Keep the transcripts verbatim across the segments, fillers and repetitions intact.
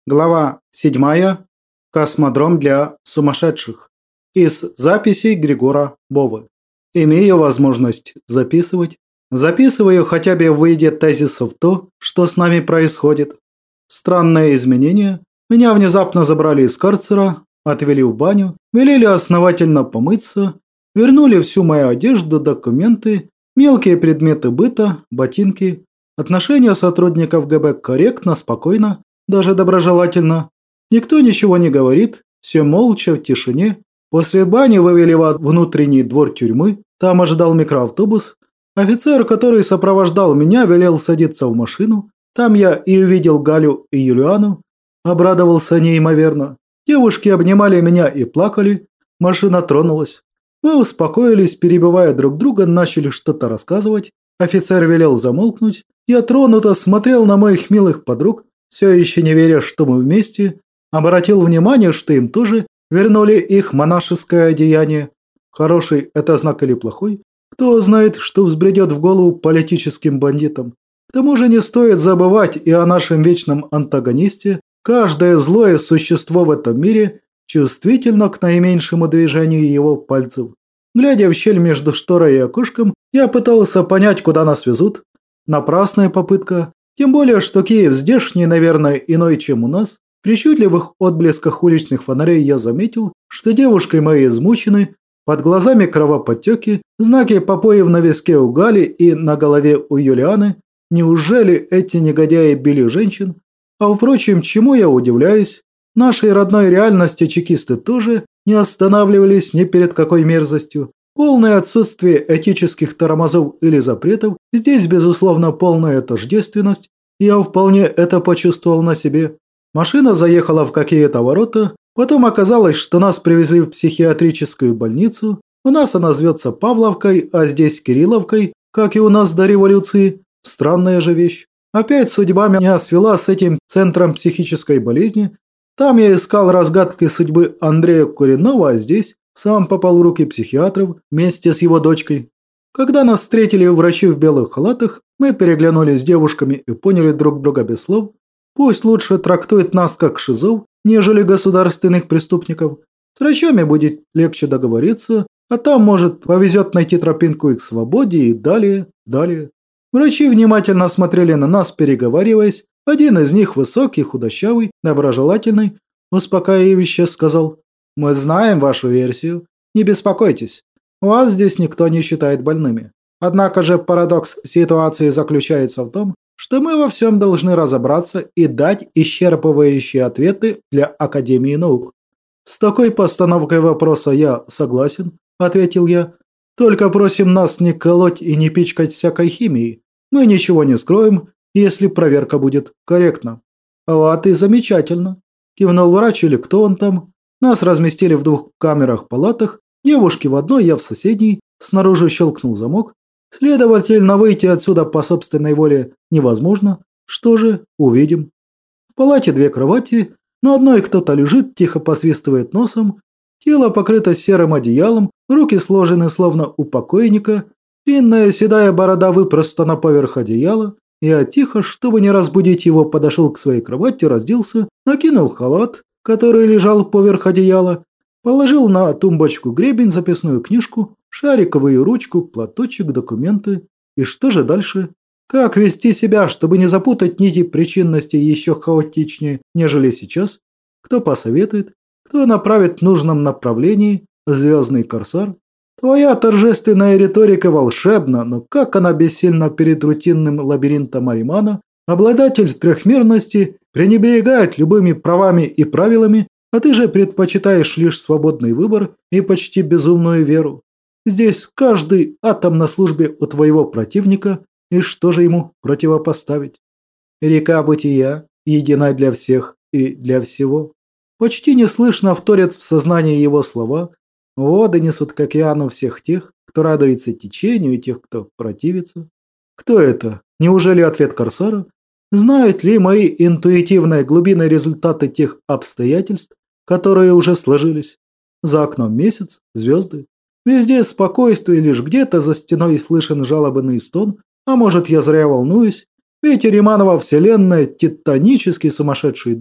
Глава седьмая. Космодром для сумасшедших. Из записей Григора Бовы. Имею возможность записывать. Записываю, хотя бы в виде тезисов то, что с нами происходит. Странное изменение. Меня внезапно забрали из карцера, отвели в баню, велели основательно помыться, вернули всю мою одежду, документы, мелкие предметы быта, ботинки. Отношение сотрудников гэ бэ корректно, спокойно, даже доброжелательно. Никто ничего не говорит, все молча, в тишине. После бани вывели во внутренний двор тюрьмы, там ожидал микроавтобус. Офицер, который сопровождал меня, велел садиться в машину. Там я и увидел Галю и Юлиану. Обрадовался неимоверно. Девушки обнимали меня и плакали. Машина тронулась. Мы успокоились, перебивая друг друга, начали что-то рассказывать. Офицер велел замолкнуть. Я тронуто смотрел на моих милых подруг, все еще не веря, что мы вместе. Обратил внимание, что им тоже вернули их монашеское одеяние. Хороший – это знак или плохой? Кто знает, что взбредет в голову политическим бандитам. К тому же не стоит забывать и о нашем вечном антагонисте. Каждое злое существо в этом мире чувствительно к наименьшему движению его пальцев. Глядя в щель между шторой и окошком, я пытался понять, куда нас везут. Напрасная попытка. Тем более, что Киев здешний, наверное, иной, чем у нас. В причудливых отблесках уличных фонарей я заметил, что девушки мои измучены, под глазами кровоподтеки, знаки попоев на виске у Гали и на голове у Юлианы. Неужели эти негодяи били женщин? А впрочем, чему я удивляюсь? В нашей родной реальности чекисты тоже не останавливались ни перед какой мерзостью. Полное отсутствие этических тормозов или запретов, здесь, безусловно, полная тождественность. Я вполне это почувствовал на себе. Машина заехала в какие-то ворота, потом оказалось, что нас привезли в психиатрическую больницу. У нас она зовется Павловкой, а здесь Кирилловкой, как и у нас до революции. Странная же вещь. Опять судьба меня свела с этим центром психической болезни. Там я искал разгадки судьбы Андрея Куренова, а здесь сам попал в руки психиатров вместе с его дочкой. Когда нас встретили врачи в белых халатах, мы переглянулись с девушками и поняли друг друга без слов. Пусть лучше трактует нас как шизов, нежели государственных преступников. С врачами будет легче договориться, а там, может, повезет найти тропинку и к свободе, и далее, далее. Врачи внимательно смотрели на нас, переговариваясь. Один из них, высокий, худощавый, доброжелательный, успокаивающе сказал: «Мы знаем вашу версию. Не беспокойтесь. Вас здесь никто не считает больными. Однако же парадокс ситуации заключается в том, что мы во всем должны разобраться и дать исчерпывающие ответы для Академии наук». «С такой постановкой вопроса я согласен», – ответил я. «Только просим нас не колоть и не пичкать всякой химией. Мы ничего не скроем, если проверка будет корректна». «Вот и замечательно», – кивнул врач или кто он там. Нас разместили в двух камерах-палатах, девушки в одной, я в соседней, снаружи щелкнул замок. Следовательно, выйти отсюда по собственной воле невозможно. Что же, увидим. В палате две кровати, на одной кто-то лежит, тихо посвистывает носом. Тело покрыто серым одеялом, руки сложены словно у покойника. Длинная седая борода выпростана поверх одеяла. Я тихо, чтобы не разбудить его, подошел к своей кровати, разделся, накинул халат, который лежал поверх одеяла, положил на тумбочку гребень, записную книжку, шариковую ручку, платочек, документы. И что же дальше? Как вести себя, чтобы не запутать нити причинности еще хаотичнее, нежели сейчас? Кто посоветует? Кто направит в нужном направлении? Звездный корсар? Твоя торжественная риторика волшебна, но как она бессильна перед рутинным лабиринтом Аримана? Обладатель трехмерности пренебрегает любыми правами и правилами, а ты же предпочитаешь лишь свободный выбор и почти безумную веру. Здесь каждый атом на службе у твоего противника, и что же ему противопоставить? Река бытия, едина для всех и для всего. Почти неслышно вторят в сознании его слова. Воды несут к океану всех тех, кто радуется течению, и тех, кто противится. Кто это? Неужели ответ корсара? Знают ли мои интуитивные глубины результаты тех обстоятельств, которые уже сложились? За окном месяц, звезды. Везде спокойствие, лишь где-то за стеной слышен жалобный стон, а может, я зря волнуюсь. Ведь Риманова вселенная – титанический сумасшедший дом,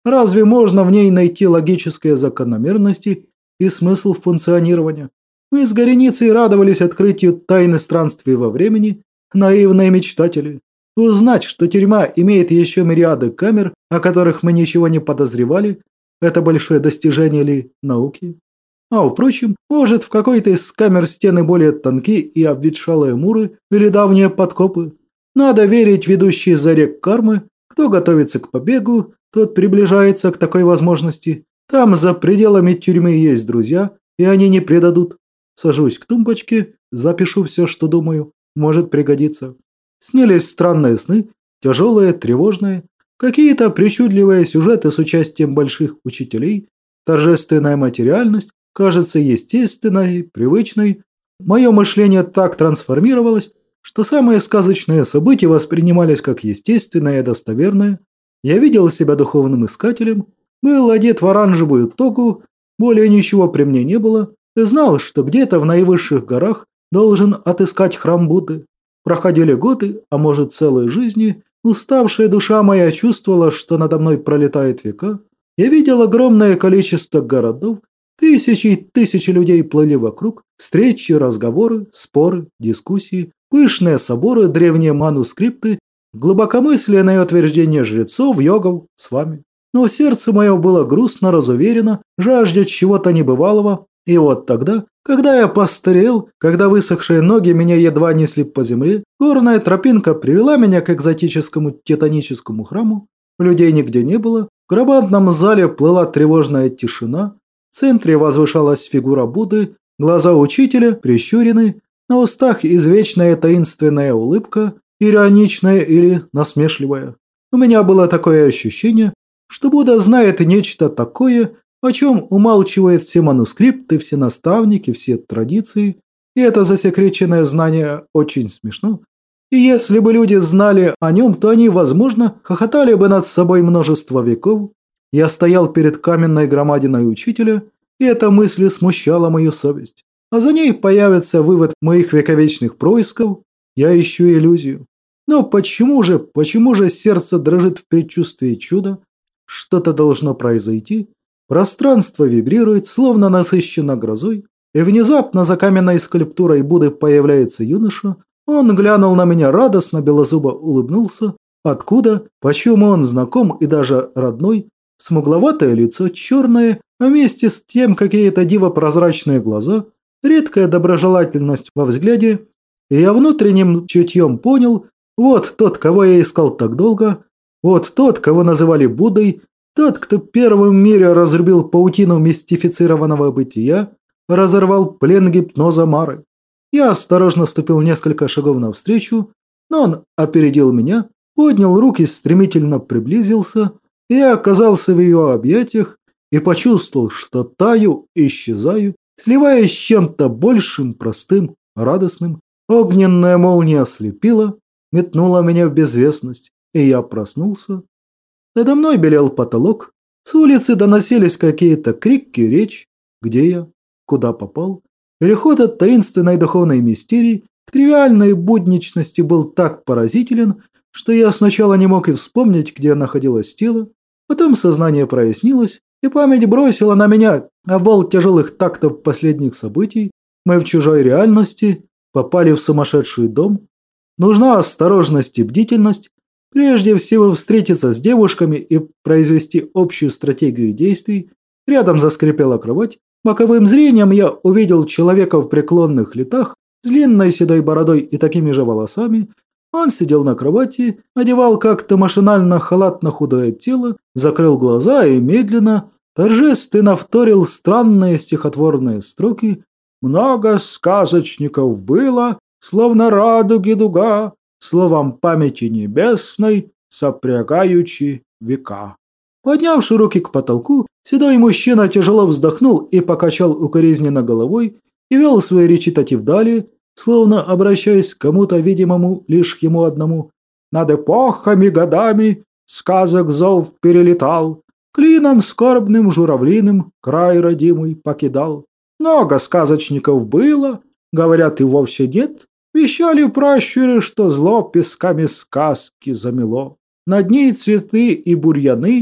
Разве можно в ней найти логические закономерности и смысл функционирования? Мы с Гореницей радовались открытию тайны странствий во времени, наивные мечтатели. Узнать, что тюрьма имеет еще мириады камер, о которых мы ничего не подозревали, это большое достижение ли науки? А, впрочем, может, в какой-то из камер стены более тонкие и обветшалые муры или давние подкопы. Надо верить ведущей заре кармы. Кто готовится к побегу, тот приближается к такой возможности. Там за пределами тюрьмы есть друзья, и они не предадут. Сажусь к тумбочке, запишу все, что думаю. Может пригодиться. Снились странные сны, тяжелые, тревожные, какие-то причудливые сюжеты с участием больших учителей. Торжественная материальность кажется естественной, привычной. Мое мышление так трансформировалось, что самые сказочные события воспринимались как естественные и достоверные. Я видел себя духовным искателем, был одет в оранжевую тогу, более ничего при мне не было, и знал, что где-то в наивысших горах должен отыскать храм Будды. Проходили годы, а может целые жизни, уставшая душа моя чувствовала, что надо мной пролетает века. Я видел огромное количество городов, тысячи и тысячи людей плыли вокруг, встречи, разговоры, споры, дискуссии, пышные соборы, древние манускрипты, глубокомысленное утверждение жрецов, йогов с вами. Но сердце мое было грустно, разуверено, жаждет чего-то небывалого. И вот тогда, когда я постарел, когда высохшие ноги меня едва несли по земле, горная тропинка привела меня к экзотическому титаническому храму. Людей нигде не было, в громадном зале плыла тревожная тишина, в центре возвышалась фигура Будды, глаза учителя прищурены, на устах извечная таинственная улыбка, ироничная или насмешливая. У меня было такое ощущение, что Будда знает нечто такое, о чем умалчивают все манускрипты, все наставники, все традиции, и это засекреченное знание очень смешно. И если бы люди знали о нем, то они, возможно, хохотали бы над собой множество веков. Я стоял перед каменной громадиной учителя, и эта мысль смущала мою совесть. А за ней появится вывод моих вековечных происков. Я ищу иллюзию. Но почему же, почему же сердце дрожит в предчувствии чуда? Что-то должно произойти. Пространство вибрирует, словно насыщено грозой, и внезапно за каменной скульптурой Будды появляется юноша. Он глянул на меня радостно, белозубо улыбнулся. Откуда? Почему он знаком и даже родной? Смугловатое лицо, черное, а вместе с тем какие-то диво-прозрачные глаза, редкая доброжелательность во взгляде. И я внутренним чутьем понял, вот тот, кого я искал так долго, вот тот, кого называли Буддой, тот, кто первым в мире разрубил паутину мистифицированного бытия, разорвал плен гипноза Мары. Я осторожно ступил несколько шагов навстречу, но он опередил меня, поднял руки, стремительно приблизился, и я оказался в ее объятиях и почувствовал, что таю, исчезаю, сливаясь с чем-то большим, простым, радостным. Огненная молния ослепила, метнула меня в безвестность, и я проснулся. Надо мной белел потолок, с улицы доносились какие-то крики, речь. Где я? Куда попал? Переход от таинственной духовной мистерии к тривиальной будничности был так поразителен, что я сначала не мог и вспомнить, где находилось тело, потом сознание прояснилось, и память бросила на меня обвал тяжелых тактов последних событий. Мы в чужой реальности попали в сумасшедший дом. Нужна осторожность и бдительность. Прежде всего встретиться с девушками и произвести общую стратегию действий. Рядом заскрипела кровать. Боковым зрением я увидел человека в преклонных летах с длинной седой бородой и такими же волосами. Он сидел на кровати, одевал как-то машинально халат на худое тело, закрыл глаза и медленно, торжественно вторил странные стихотворные строки. «Много сказочников было, словно радуги дуга, словом памяти небесной, сопрягаючи века». Поднявши руки к потолку, седой мужчина тяжело вздохнул и покачал укоризненно головой и вел свои речитатив далее, словно обращаясь к кому-то видимому лишь ему одному. Над эпохами, годами сказок зов перелетал, клином скорбным журавлиным край родимый покидал. Много сказочников было, говорят, и вовсе нет. Вещали пращуры, что зло песками сказки замело. Над ней цветы и бурьяны,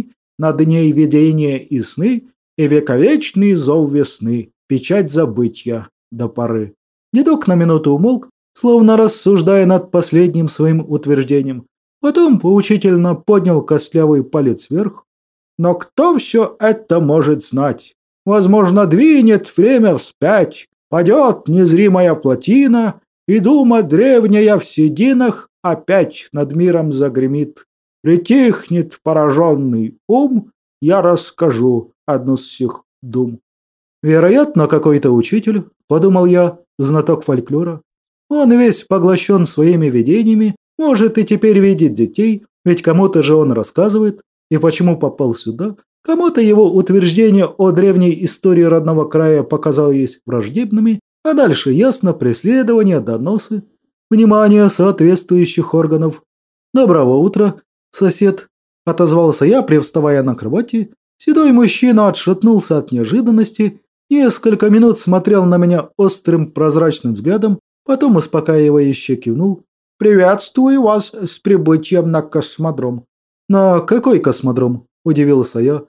над ней видения и сны, и вековечный зов весны, печать забытья до поры». Дедок на минуту умолк, словно рассуждая над последним своим утверждением. Потом поучительно поднял костлявый палец вверх. «Но кто все это может знать? Возможно, двинет время вспять, падет незримая плотина, и дума древняя в сединах опять над миром загремит. Притихнет пораженный ум, я расскажу одну из сих дум». Вероятно, какой-то учитель, подумал я, знаток фольклора. Он весь поглощен своими видениями, может и теперь видит детей, ведь кому-то же он рассказывает, и почему попал сюда. Кому-то его утверждения о древней истории родного края показались враждебными, а дальше ясно преследование, доносы, внимание соответствующих органов. «Доброго утра, сосед», – отозвался я, привставая на кровати. Седой мужчина отшатнулся от неожиданности, несколько минут смотрел на меня острым прозрачным взглядом, потом успокаивающе кивнул. «Приветствую вас с прибытием на космодром». «На какой космодром?» – удивился я.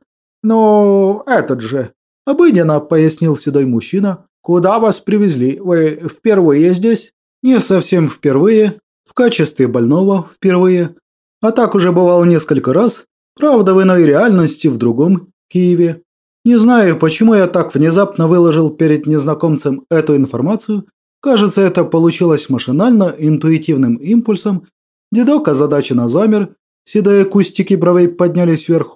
«Ну, этот же», – обыденно пояснил седой мужчина. «Куда вас привезли? Вы впервые здесь?» «Не совсем впервые. В качестве больного впервые. А так уже бывал несколько раз. Правда, в иной реальности, в другом Киеве. Не знаю, почему я так внезапно выложил перед незнакомцем эту информацию. Кажется, это получилось машинально, интуитивным импульсом. Дедок озадаченно замер. Седые кустики бровей поднялись вверх.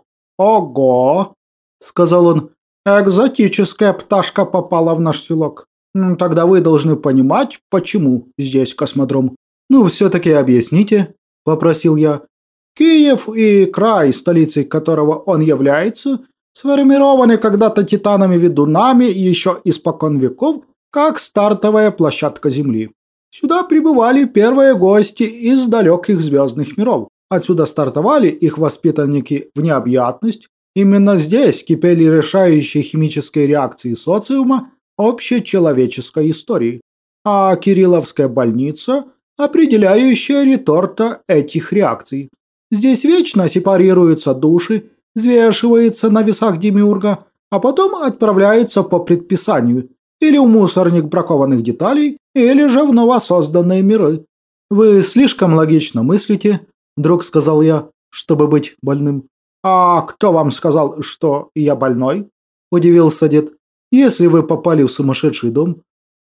«Ого!» – сказал он. «Экзотическая пташка попала в наш селок. Тогда вы должны понимать, почему здесь космодром». «Ну, все-таки объясните», – попросил я. «Киев и край, столицей которого он является, сформированы когда-то титанами-ведунами еще испокон веков, как стартовая площадка Земли. Сюда прибывали первые гости из далеких звездных миров. Отсюда стартовали их воспитанники в необъятность. Именно здесь кипели решающие химические реакции социума общечеловеческой истории. А Кирилловская больница – определяющая реторта этих реакций. Здесь вечно сепарируются души, взвешивается на весах демиурга, а потом отправляется по предписанию или в мусорник бракованных деталей, или же в новосозданные миры. «Вы слишком логично мыслите», – вдруг сказал я, – «чтобы быть больным». «А кто вам сказал, что я больной?» – удивился дед. «Если вы попали в сумасшедший дом».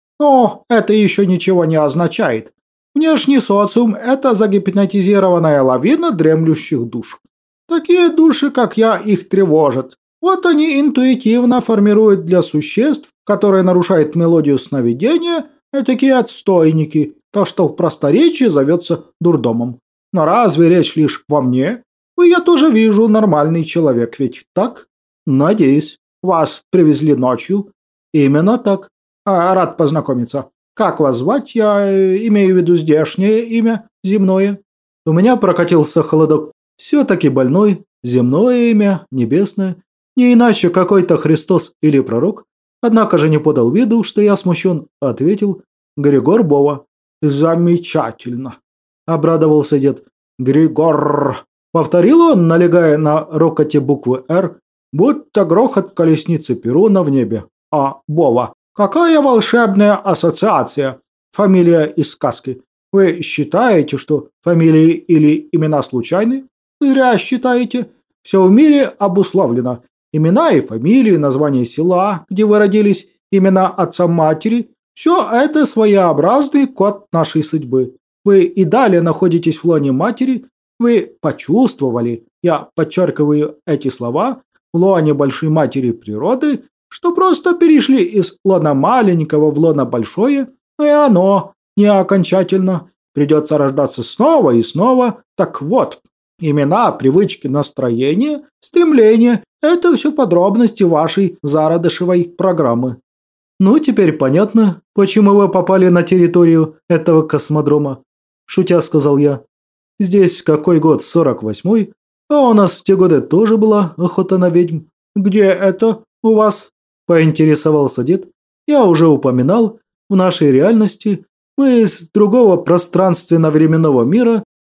«Но это еще ничего не означает. Внешний социум – это загипнотизированная лавина дремлющих душ. Такие души, как я, их тревожат. Вот они интуитивно формируют для существ, которые нарушают мелодию сновидения, такие отстойники, то, что в просторечии зовется дурдомом. Но разве речь лишь во мне? Вы, я тоже вижу, нормальный человек, ведь так? Надеюсь. Вас привезли ночью? Именно так. А, рад познакомиться. Как вас звать? Я имею в виду здешнее имя, земное. У меня прокатился холодок. Все-таки больной, земное имя, небесное. Не иначе какой-то Христос или пророк. Однако же не подал виду, что я смущен, ответил Григор Бова. «Замечательно», – обрадовался дед. «Григор», – повторил он, налегая на рокоте буквы «Р», будто грохот колесницы Перуна в небе. «А Бова, какая волшебная ассоциация! Фамилия из сказки. Вы считаете, что фамилии или имена случайны? Зря считаете. Все в мире обусловлено. Имена и фамилии, название села, где вы родились, имена отца-матери – все это своеобразный код нашей судьбы. Вы и далее находитесь в лоне матери, вы почувствовали, я подчеркиваю эти слова, в лоне большой матери природы, что просто перешли из лона маленького в лоно большое, и оно не окончательно. Придется рождаться снова и снова. Так вот, имена, привычки, настроение, стремления – это все подробности вашей зародышевой программы. «Ну, теперь понятно, почему вы попали на территорию этого космодрома», – шутя сказал я. «Здесь какой год? сорок восьмой? А у нас в те годы тоже была охота на ведьм». «Где это у вас?» – поинтересовался дед. «Я уже упоминал, в нашей реальности мы из другого пространственно-временного мира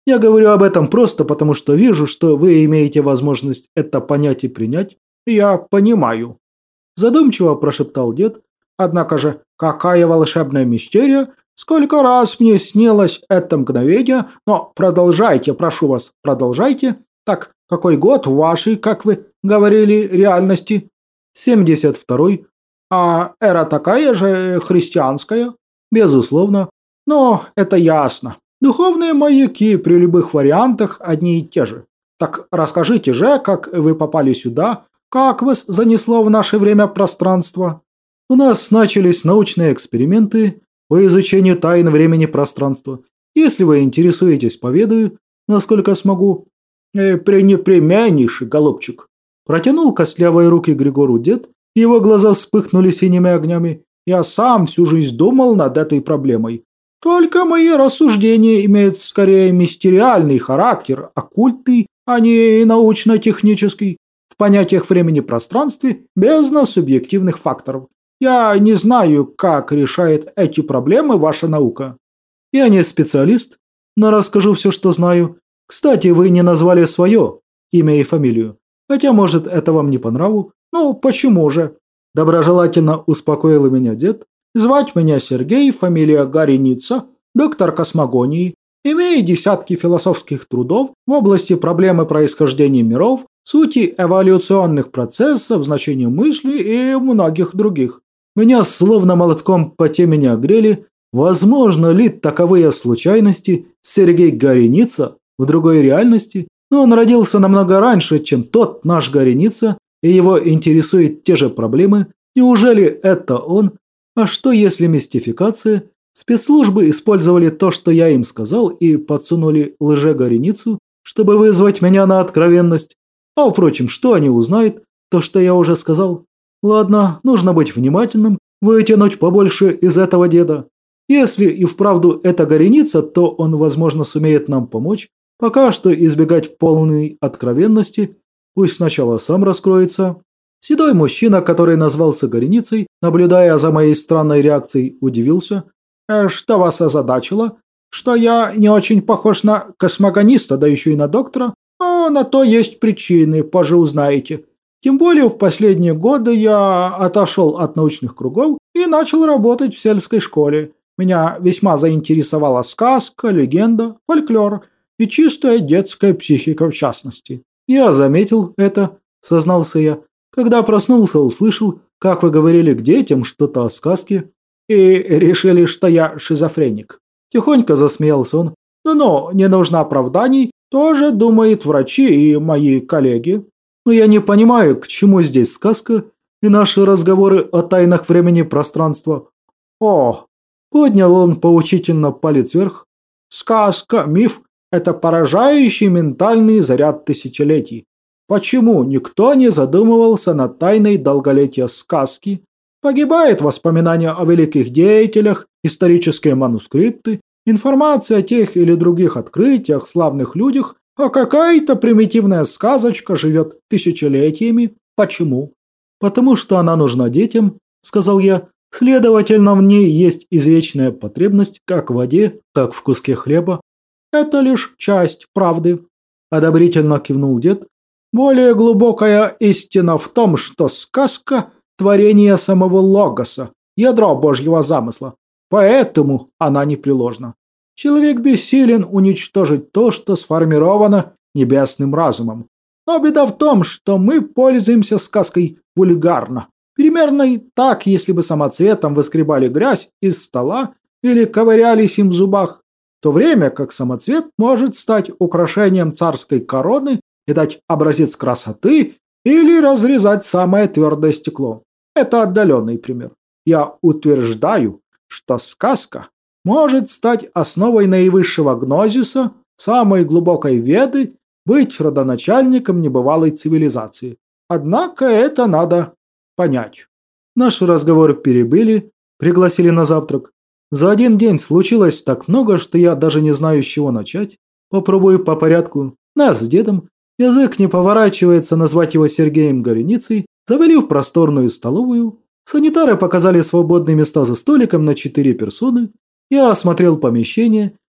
Я говорю об этом просто потому, что вижу, что вы имеете возможность это понять и принять. Я понимаю. Задумчиво прошептал дед. Однако же, какая волшебная мистерия! Сколько раз мне снилось это мгновение, но продолжайте, прошу вас, продолжайте. Так, какой год в вашей, как вы говорили, реальности? семьдесят второй. А эра такая же христианская? Безусловно. Но это ясно. Духовные маяки при любых вариантах одни и те же. Так расскажите же, как вы попали сюда, как вас занесло в наше время пространство? У нас начались научные эксперименты по изучению тайн времени пространства. Если вы интересуетесь, поведаю, насколько смогу. Э, пренепременнейший, голубчик. Протянул костлявые руки Григору дед, и его глаза вспыхнули синими огнями. Я сам всю жизнь думал над этой проблемой. Только мои рассуждения имеют скорее мистериальный характер, оккультный, а не научно-технический. В понятиях времени-пространстве бездна субъективных факторов. Я не знаю, как решает эти проблемы ваша наука. Я не специалист, но расскажу все, что знаю. Кстати, вы не назвали свое имя и фамилию. Хотя, может, это вам не по нраву. Ну, почему же? Доброжелательно успокоил меня дед. Звать меня Сергей, фамилия Гареница, доктор космогонии. Имею десятки философских трудов в области проблемы происхождения миров, сути эволюционных процессов, значения мысли и многих других. Меня словно молотком по темени огрели. Возможно ли таковые случайности? Сергей Гареница в другой реальности? Но он родился намного раньше, чем тот наш Гареница, и его интересуют те же проблемы. Неужели это он? А что если мистификация? Спецслужбы использовали то, что я им сказал, и подсунули лже-Гареницу, чтобы вызвать меня на откровенность. А впрочем, что они узнают? То, что я уже сказал. Ладно, нужно быть внимательным, вытянуть побольше из этого деда. Если и вправду это Гареница, то он, возможно, сумеет нам помочь. Пока что избегать полной откровенности. Пусть сначала сам раскроется. Седой мужчина, который назвался Гареницей, наблюдая за моей странной реакцией, удивился. «Э, «Что вас озадачило? Что я не очень похож на космогониста, да еще и на доктора? Но на то есть причины, позже узнаете. Тем более в последние годы я отошел от научных кругов и начал работать в сельской школе. Меня весьма заинтересовала сказка, легенда, фольклор и чистая детская психика в частности». «Я заметил это», – сознался я. «Когда проснулся, услышал, как вы говорили к детям что-то о сказке». «И решили, что я шизофреник». Тихонько засмеялся он. «Ну-ну, не нужно оправданий, тоже думают врачи и мои коллеги». «Но я не понимаю, к чему здесь сказка и наши разговоры о тайнах времени и пространства». «О!» – поднял он поучительно палец вверх. «Сказка, миф – это поражающий ментальный заряд тысячелетий. Почему никто не задумывался над тайной долголетия сказки? Погибает воспоминания о великих деятелях, исторические манускрипты, информация о тех или других открытиях, славных людях, а какая-то примитивная сказочка живет тысячелетиями. Почему?» «Потому что она нужна детям», – сказал я. «Следовательно, в ней есть извечная потребность как в воде, так в куске хлеба». «Это лишь часть правды», – одобрительно кивнул дед. «Более глубокая истина в том, что сказка – творение самого Логоса, ядро Божьего замысла, поэтому она непреложна. Человек бессилен уничтожить то, что сформировано небесным разумом. Но беда в том, что мы пользуемся сказкой вульгарно. Примерно и так, если бы самоцветом выскребали грязь из стола или ковырялись им в зубах, в то время как самоцвет может стать украшением царской короны и дать образец красоты или разрезать самое твердое стекло. Это отдаленный пример. Я утверждаю, что сказка может стать основой наивысшего гнозиса, самой глубокой веды, быть родоначальником небывалой цивилизации. Однако это надо понять». Наш разговор перебили, пригласили на завтрак. За один день случилось так много, что я даже не знаю, с чего начать. Попробую по порядку. Нас с дедом, язык не поворачивается назвать его Сергеем Гареницей, завели в просторную столовую. Санитары показали свободные места за столиком на четыре персоны. Я осмотрел помещение.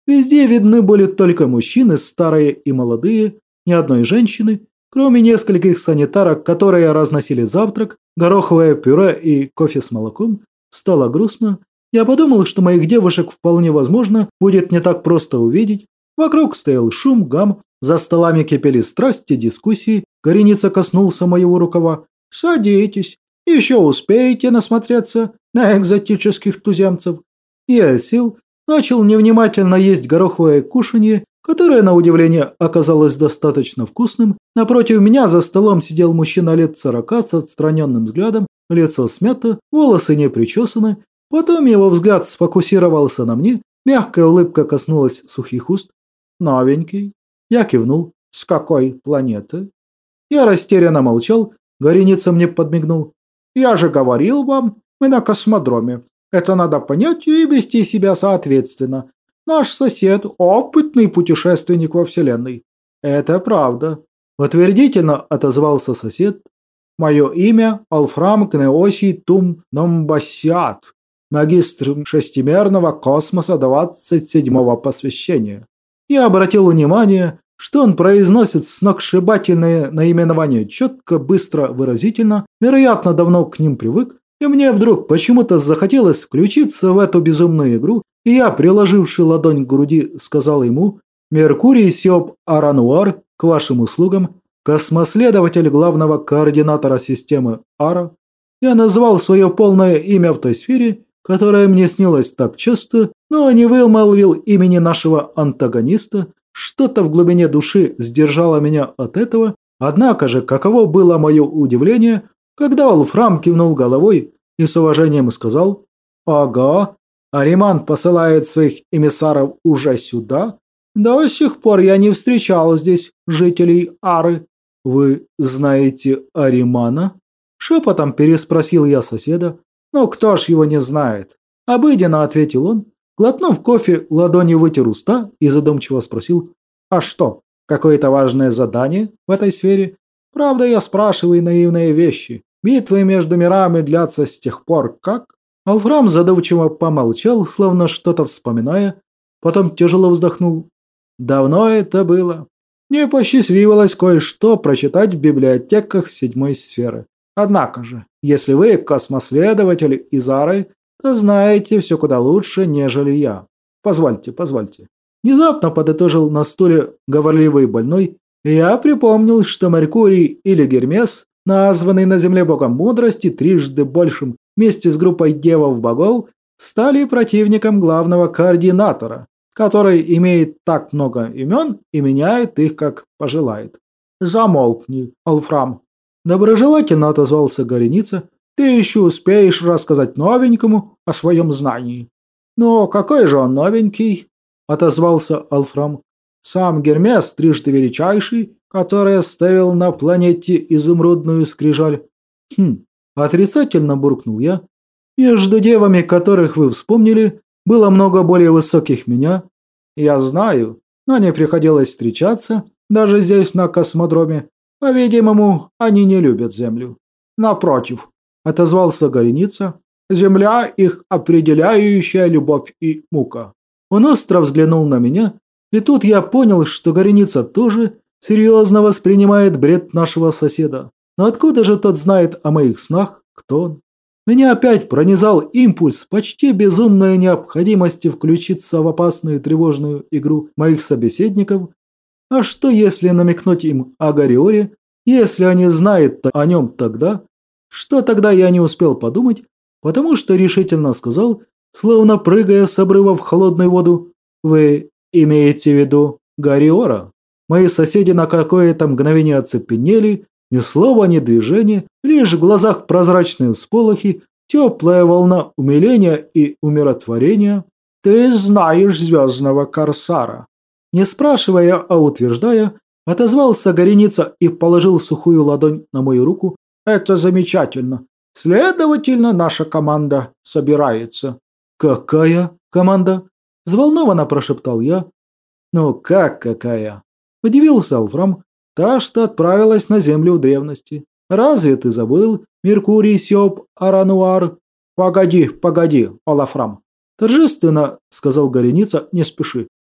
Везде видны были только мужчины, старые и молодые, ни одной женщины, кроме нескольких санитарок, которые разносили завтрак, гороховое пюре и кофе с молоком. Стало грустно. Я подумал, что моих девушек вполне возможно будет не так просто увидеть. Вокруг стоял шум, гам, за столами кипели страсти, дискуссии. Гореница коснулся моего рукава. «Садитесь, еще успеете насмотреться на экзотических туземцев». Я сел, начал невнимательно есть гороховое кушанье, которое, на удивление, оказалось достаточно вкусным. Напротив меня за столом сидел мужчина лет сорока с отстраненным взглядом, лицо смято, волосы не причесаны. Потом его взгляд сфокусировался на мне, мягкая улыбка коснулась сухих уст. «Новенький». Я кивнул. «С какой планеты?» Я растерянно молчал, Гореница мне подмигнул. «Я же говорил вам, мы на космодроме. Это надо понять и вести себя соответственно. Наш сосед – опытный путешественник во Вселенной». «Это правда», – утвердительно отозвался сосед. «Мое имя – Алфрам Кнеосий Тум Номбасиат, магистр шестимерного космоса двадцать седьмого посвящения». Я обратил внимание, что он произносит сногсшибательные наименования четко, быстро, выразительно, вероятно, давно к ним привык, и мне вдруг почему-то захотелось включиться в эту безумную игру, и я, приложивший ладонь к груди, сказал ему: «Меркурий Сиоп Арануар, к вашим услугам, космоследователь главного координатора системы Ара». Я назвал свое полное имя в той сфере, которая мне снилась так часто, но не вымолвил имени нашего антагониста. Что-то в глубине души сдержало меня от этого, однако же каково было мое удивление, когда Олфрам кивнул головой и с уважением сказал: «Ага, Ариман посылает своих эмиссаров уже сюда? До сих пор я не встречал здесь жителей Ары». «Вы знаете Аримана?» Шепотом переспросил я соседа. «Ну кто ж его не знает?» Обыденно ответил он. Глотнув кофе, ладонью вытер уста и задумчиво спросил: «А что, какое-то важное задание в этой сфере? Правда, я спрашиваю наивные вещи. Битвы между мирами длятся с тех пор, как...» Алфрам задумчиво помолчал, словно что-то вспоминая, потом тяжело вздохнул. «Давно это было. Мне посчастливилось кое-что прочитать в библиотеках седьмой сферы. Однако же, если вы космоследователь из Ары, то знаете все куда лучше, нежели я. Позвольте, позвольте». Внезапно подытожил на стуле говорливый больной, и я припомнил, что Меркурий или Гермес, названный на земле богом мудрости трижды большим вместе с группой девов-богов, стали противником главного координатора, который имеет так много имен и меняет их, как пожелает. «Замолкни, Алфрам», – доброжелательно отозвался Гореница. «Ты еще успеешь рассказать новенькому о своем знании». «Но какой же он новенький?» – отозвался Алфрам. «Сам Гермес, трижды величайший, который оставил на планете изумрудную скрижаль». «Хм», – отрицательно буркнул я. «Между девами, которых вы вспомнили, было много более высоких меня. Я знаю, но не приходилось встречаться, даже здесь, на космодроме. По-видимому, они не любят Землю». «Напротив», – отозвался Гореница, – «Земля – их определяющая любовь и мука». Он остро взглянул на меня, и тут я понял, что Гореница тоже серьезно воспринимает бред нашего соседа. Но откуда же тот знает о моих снах? Кто он? Меня опять пронизал импульс почти безумной необходимости включиться в опасную тревожную игру моих собеседников. А что, если намекнуть им о Гориоре? Если они знают о нем тогда? Что тогда я не успел подумать, потому что решительно сказал, словно прыгая с обрыва в холодную воду: «Вы имеете в виду Гориора?» Мои соседи на какое-то мгновение оцепенели, ни слова, ни движения, лишь в глазах прозрачные всполохи, теплая волна умиления и умиротворения. «Ты знаешь звездного корсара?» Не спрашивая, а утверждая, отозвался Гореница и положил сухую ладонь на мою руку. «Это замечательно. Следовательно, наша команда собирается». «Какая команда?» – взволнованно прошептал я. «Ну как какая?» – удивился Алфрам. «Та, что отправилась на Землю в древности. Разве ты забыл, Меркурий Сиоп Арануар?» «Погоди, погоди, Алфрам», – торжественно сказал Гореница, – «не спеши.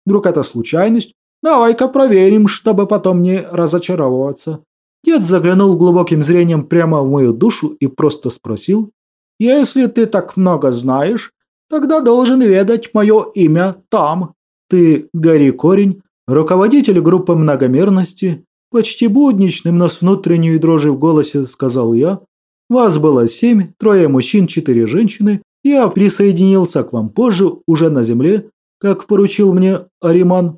Вдруг это случайность? Давай-ка проверим, чтобы потом не разочаровываться». Дед заглянул глубоким зрением прямо в мою душу и просто спросил: «Если ты так много знаешь, тогда должен ведать мое имя там». «Ты Гарри Корень, руководитель группы многомерности», почти будничным, но с внутренней дрожью в голосе сказал я. «Вас было семь, трое мужчин, четыре женщины. Я присоединился к вам позже, уже на земле, как поручил мне Ариман».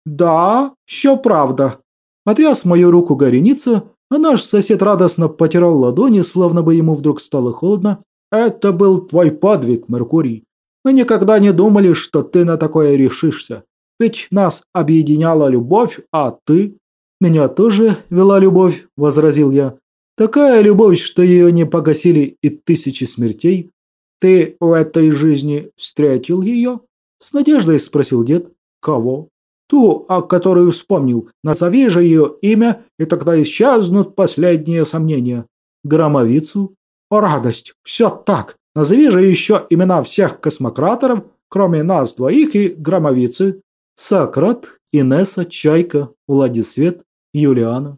«Да, все правда». Потряс мою руку Гореница, а наш сосед радостно потирал ладони, словно бы ему вдруг стало холодно. «Это был твой подвиг, Меркурий. Мы никогда не думали, что ты на такое решишься. Ведь нас объединяла любовь, а ты...» «Меня тоже вела любовь», – возразил я. «Такая любовь, что ее не погасили и тысячи смертей». «Ты в этой жизни встретил ее?» – с надеждой спросил дед. «Кого?» «Ту, о которой вспомнил. Назови же ее имя, и тогда исчезнут последние сомнения». «Громовицу». «О, радость! Все так! Назови же еще имена всех космократоров, кроме нас двоих и Громовицы». «Сократ, Инесса, Чайка, Владисвет, Юлиана».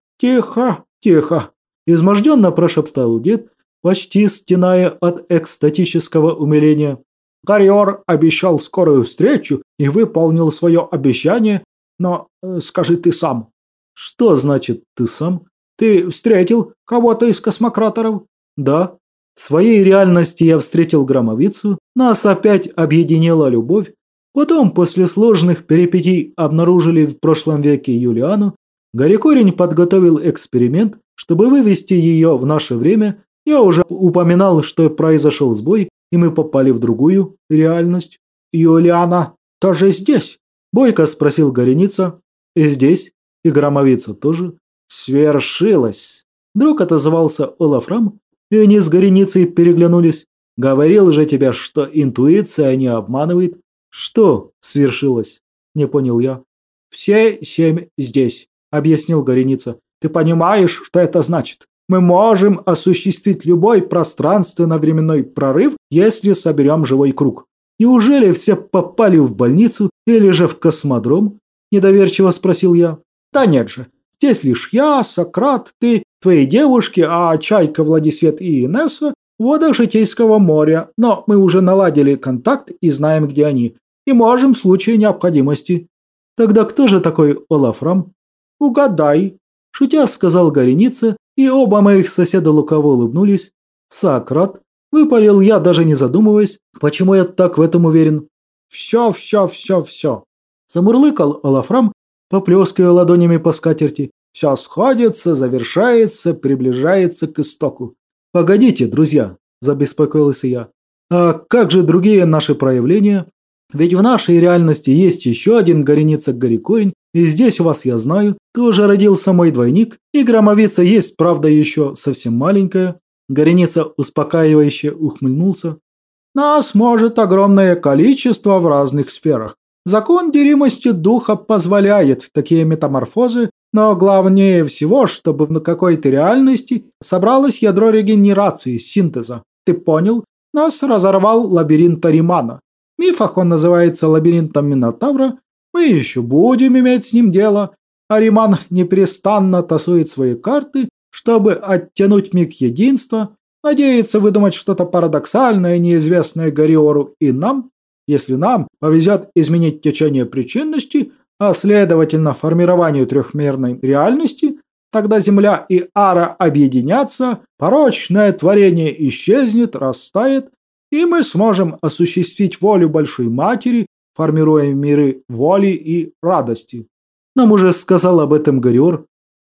«Тихо, тихо», – изможденно прошептал дед, почти стеная от экстатического умиления. «Гарриор обещал скорую встречу и выполнил свое обещание, но э, скажи ты сам». «Что значит «ты сам»?» «Ты встретил кого-то из космократоров?» «Да. В своей реальности я встретил Громовицу, нас опять объединила любовь. Потом, после сложных перипетий, обнаружили в прошлом веке Юлиану. Гарри Корень подготовил эксперимент, чтобы вывести ее в наше время. Я уже упоминал, что произошел сбой, и мы попали в другую реальность». «Юлиана тоже здесь?» – бойко спросил Гореница. «И здесь, и Громовица тоже». «Свершилось!» – вдруг отозвался Олафрам, и они с Гореницей переглянулись. «Говорил же тебе, что интуиция не обманывает». «Что свершилось?» – не понял я. «Все семь здесь», – объяснил Гореница. «Ты понимаешь, что это значит? Мы можем осуществить любой пространственно-временной прорыв, если соберем живой круг». «Неужели все попали в больницу или же в космодром?» – недоверчиво спросил я. «Да нет же. Здесь лишь я, Сократ, ты, твои девушки, а Чайка, Владисвет и Инесса в водах Житейского моря. Но мы уже наладили контакт и знаем, где они. И можем в случае необходимости». «Тогда кто же такой Олафрам?» «Угадай», – шутя сказал Гореница, и оба моих соседа лукаво улыбнулись. «Сократ», – выпалил я, даже не задумываясь, почему я так в этом уверен. «Все, все, все, все», – замурлыкал Олафрам, поплескивая ладонями по скатерти. «Все сходится, завершается, приближается к истоку». «Погодите, друзья», – забеспокоился я. «А как же другие наши проявления? Ведь в нашей реальности есть еще один Гореница Гарри Корень, и здесь у вас, я знаю, тоже родился мой двойник, и Громовица есть, правда, еще совсем маленькая». Гореница успокаивающе ухмыльнулся. «Нас может огромное количество в разных сферах. Закон деримости духа позволяет такие метаморфозы, но главнее всего, чтобы в какой-то реальности собралось ядро регенерации, синтеза. Ты понял? Нас разорвал лабиринт Аримана. В мифах он называется лабиринтом Минотавра. Мы еще будем иметь с ним дело. Ариман непрестанно тасует свои карты, чтобы оттянуть миг единства, надеется выдумать что-то парадоксальное, неизвестное Гарриору и нам. Если нам повезет изменить течение причинности, а следовательно формированию трехмерной реальности, тогда Земля и Ара объединятся, порочное творение исчезнет, растает, и мы сможем осуществить волю Большой Матери, формируя миры воли и радости. Нам уже сказал об этом Гарриор.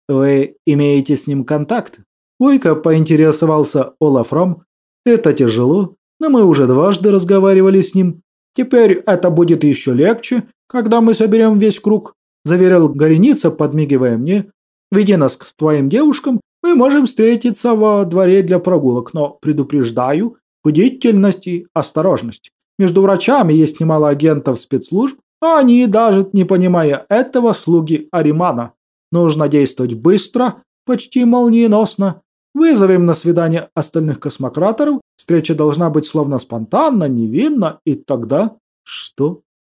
Вы имеете с ним контакт? Бойко поинтересовался Олафрам. Это тяжело, но мы уже дважды разговаривали с ним. Теперь это будет еще легче, когда мы соберем весь круг, заверил Гореница, подмигивая мне. Веди нас к твоим девушкам, мы можем встретиться во дворе для прогулок, но предупреждаю, бдительность и осторожность. Между врачами есть немало агентов спецслужб, а они, даже не понимая этого, слуги Аримана. Нужно действовать быстро, почти молниеносно. Вызовем на свидание остальных космократоров, встреча должна быть словно спонтанна, невинна, и тогда... Что?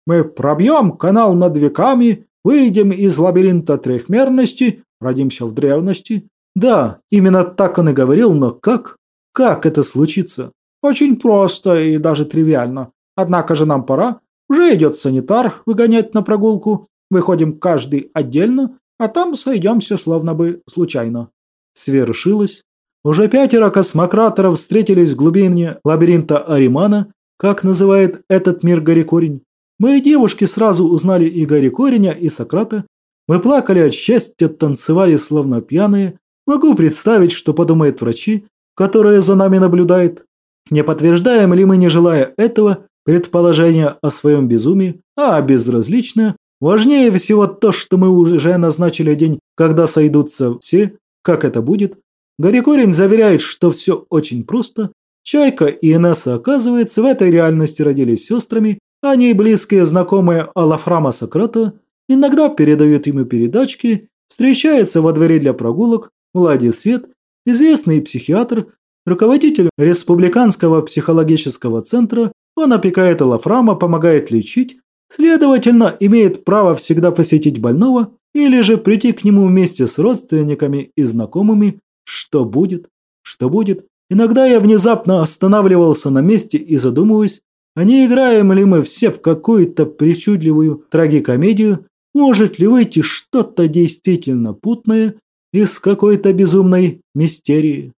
Мы пробьем канал над веками, выйдем из лабиринта трехмерности, родимся в древности. Да, именно так он и говорил, но как? Как это случится? Очень просто и даже тривиально. Однако же нам пора. Уже идет санитар выгонять на прогулку. Выходим каждый отдельно, а там сойдемся словно бы случайно. Свершилось. Уже пятеро космократоров встретились в глубине лабиринта Аримана, как называет этот мир Гарри-Корень. Мои девушки сразу узнали и Гарри-Кореня, и Сократа. Мы плакали от счастья, танцевали словно пьяные. Могу представить, что подумают врачи, которые за нами наблюдают. Не подтверждаем ли мы, не желая этого, предположение о своем безумии, а безразличное. Важнее всего то, что мы уже назначили день, когда сойдутся все, как это будет. Гарри-Корень заверяет, что все очень просто. Чайка и Инесса, оказывается, в этой реальности родились сестрами. Они близкие знакомые Алафрама Сократа, иногда передают ему передачки, встречаются во дворе для прогулок. Влади Свет, известный психиатр, руководитель Республиканского психологического центра, он опекает Алафрама, помогает лечить, следовательно, имеет право всегда посетить больного или же прийти к нему вместе с родственниками и знакомыми. Что будет? Что будет? Иногда я внезапно останавливался на месте и задумываюсь, а не играем ли мы все в какую-то причудливую трагикомедию, может ли выйти что-то действительно путное из какой-то безумной мистерии.